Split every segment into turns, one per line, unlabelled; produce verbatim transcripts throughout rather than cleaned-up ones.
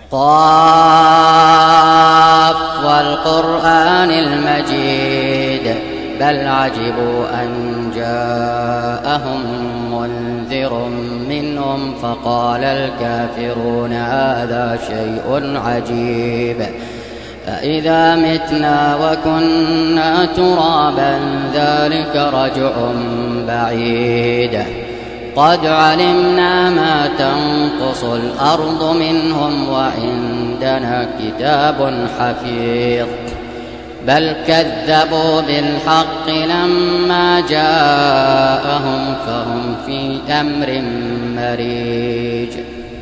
قاف والقرآن المجيد بل عجبوا أن جاءهم منذر منهم فقال الكافرون هذا شيء عجيب أإذا متنا وكنا ترابا ذلك رجع بعيد قد علمنا ما تنقص الأرض منهم وعندنا كتاب حفيظ بل كذبوا بالحق لما جاءهم فهم في أمر مريج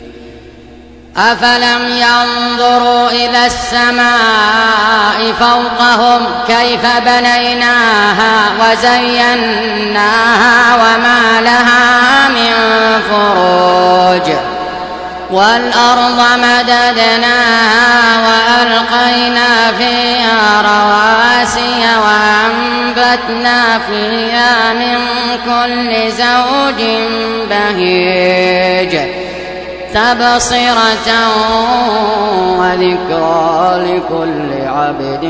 أفلم ينظروا إلى السماء فوقهم كيف بنيناها وزيناها وما لها من فروج والأرض مددناها وألقينا فيها رواسي وأنبتنا فيها من كل زوج بهيج تبصرة وذكرى لكل عبد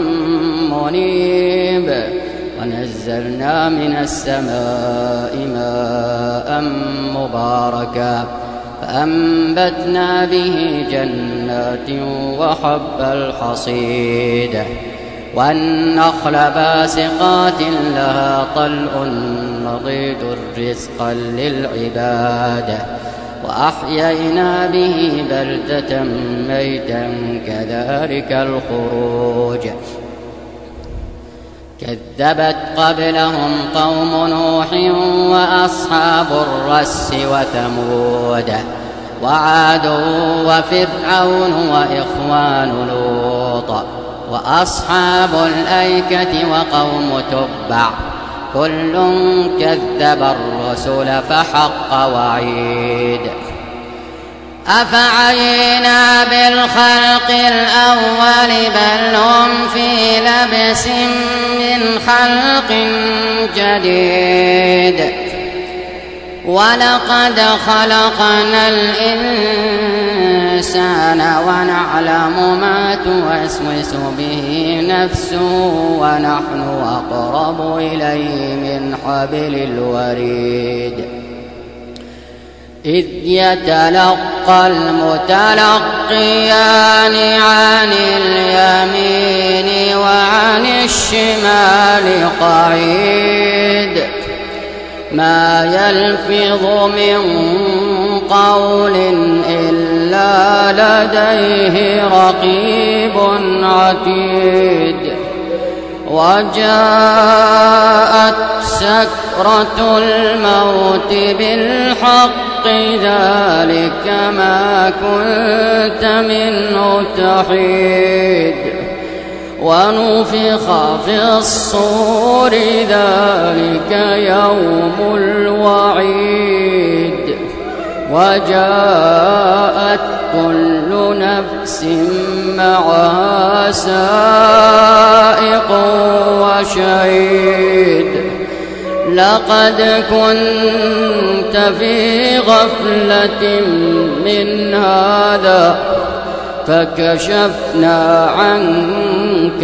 منيب ونزلنا من السماء ماء مباركا فأنبتنا به جنات وحب الحصيد والنخل باسقات لها طلع نضيد رزقا للعباد وأحيينا به بلدة ميتا كذلك الخروج كذبت قبلهم قوم نوح وأصحاب الرس وثمود وعاد وفرعون وإخوان لوط وأصحاب الأيكة وقوم تبع كل كذب الرسل فحق وعيد أفعينا بالخلق الأول بل هم في لبس من خلق جديد ولقد خلقنا الإنسان ونعلم ما توسوس به نفسه ونحن أقرب إليه من حبل الوريد إذ يتلقى المتلقيان عن اليمين وعن الشمال قعيد ما يلفظ من قول إلا لديه رقيب عتيد وجاءت سكرة الموت بالحق ذلك ما كنت منه تحيد ونفخ في الصور ذلك يوم الوعيد وجاءت كل نفس معها سائق وشهيد لقد كنت في غفلة من هذا فكشفنا عنك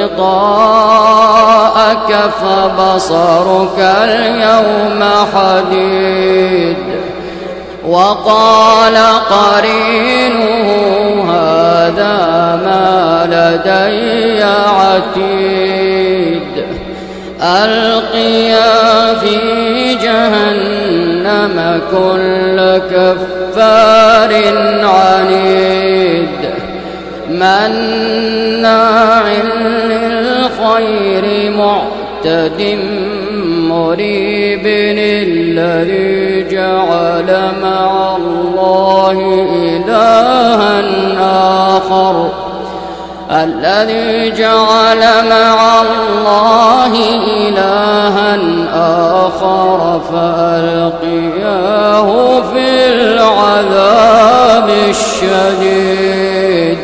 غطاءك فبصرك اليوم حديد وقال قرينه هذا ما لدي عتيد ألقيا في جهنم كل كفار عنيد مناع للخير معتد مريب الذي جعل مع الله إلها آخر الذي جعل مع الله إلها آخر فألقياه في العذاب الشديد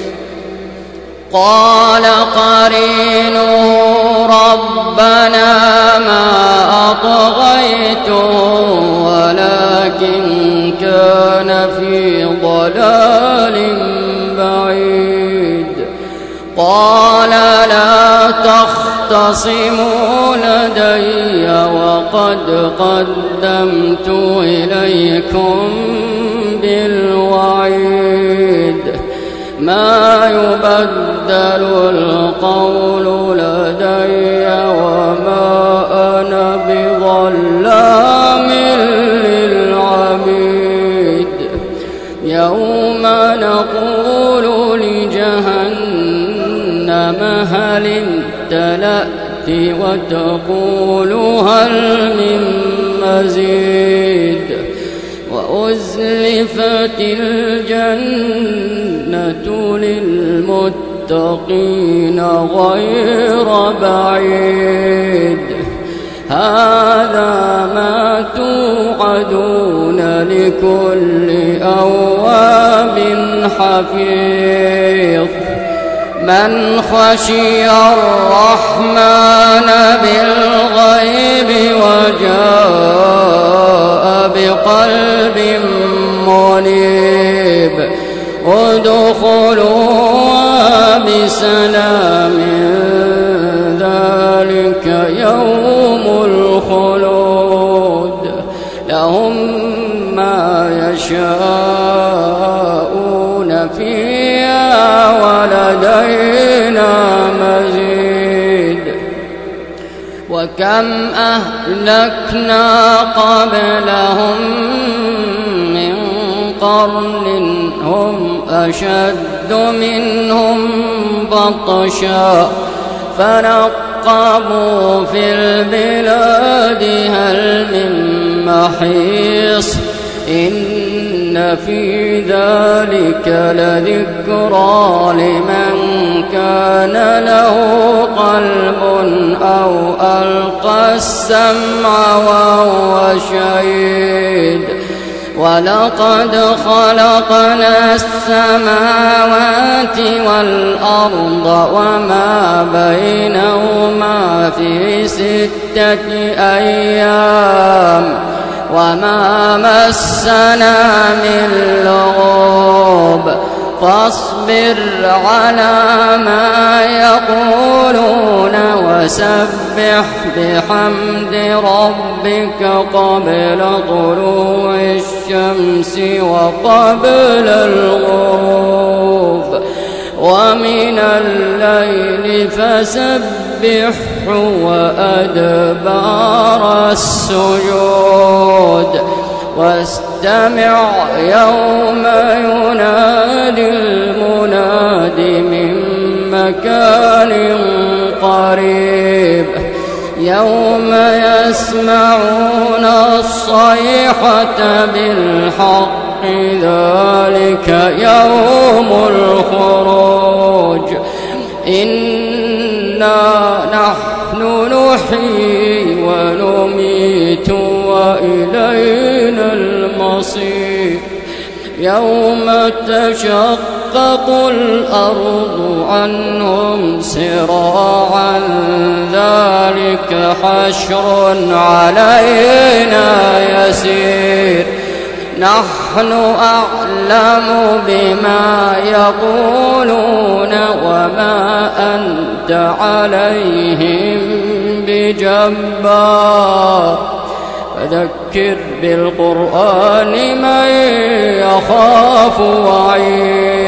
قال قرينه ربنا ما أطغيته ولكن كان في ضلال تختصموا لدي وقد قدمت إليكم بالوعيد ما يبدل القول لدي وما أنا بظلام للعبيد يوم نقول لجهنم هل امتلأت وتقول هل من مزيد وأزلفت الجنة للمتقين غير بعيد هذا ما توعدون لكل أواب حفيظ من خشي الرحمن بالغيب وجاء بقلب منيب ادخلوها بسلام ذلك يوم الخلود لهم ما يشاءون فيها ولدينا مزيد وكم أهلكنا قبلهم من قرن هم أشد منهم بطشا فنقبوا في البلاد هل من محيص إن في ذلك لذكرى لمن كان له قلب أو ألقى السمع وهو شهيد ولقد خلقنا السماوات والأرض وما بينهما في ستة أيام وما مسنا من لغوب فاصبر على ما يقولون وسبح بحمد ربك قبل طلوع الشمس وقبل الغروب ومن الليل فسبحه وأدبار السجود واستمع يوم ينادي المناد من مكان قريب يوم يسمعون الصيحة بالحق ذلك يوم الخروج إنا نحن نحيي ونميت وإلينا المصير يوم تشقق الأرض عنهم سراعا ذلك حشر علينا يسير نحن أعلم بما يقولون وما أنت عليهم بجبار فذكر بالقرآن من يخاف وعيد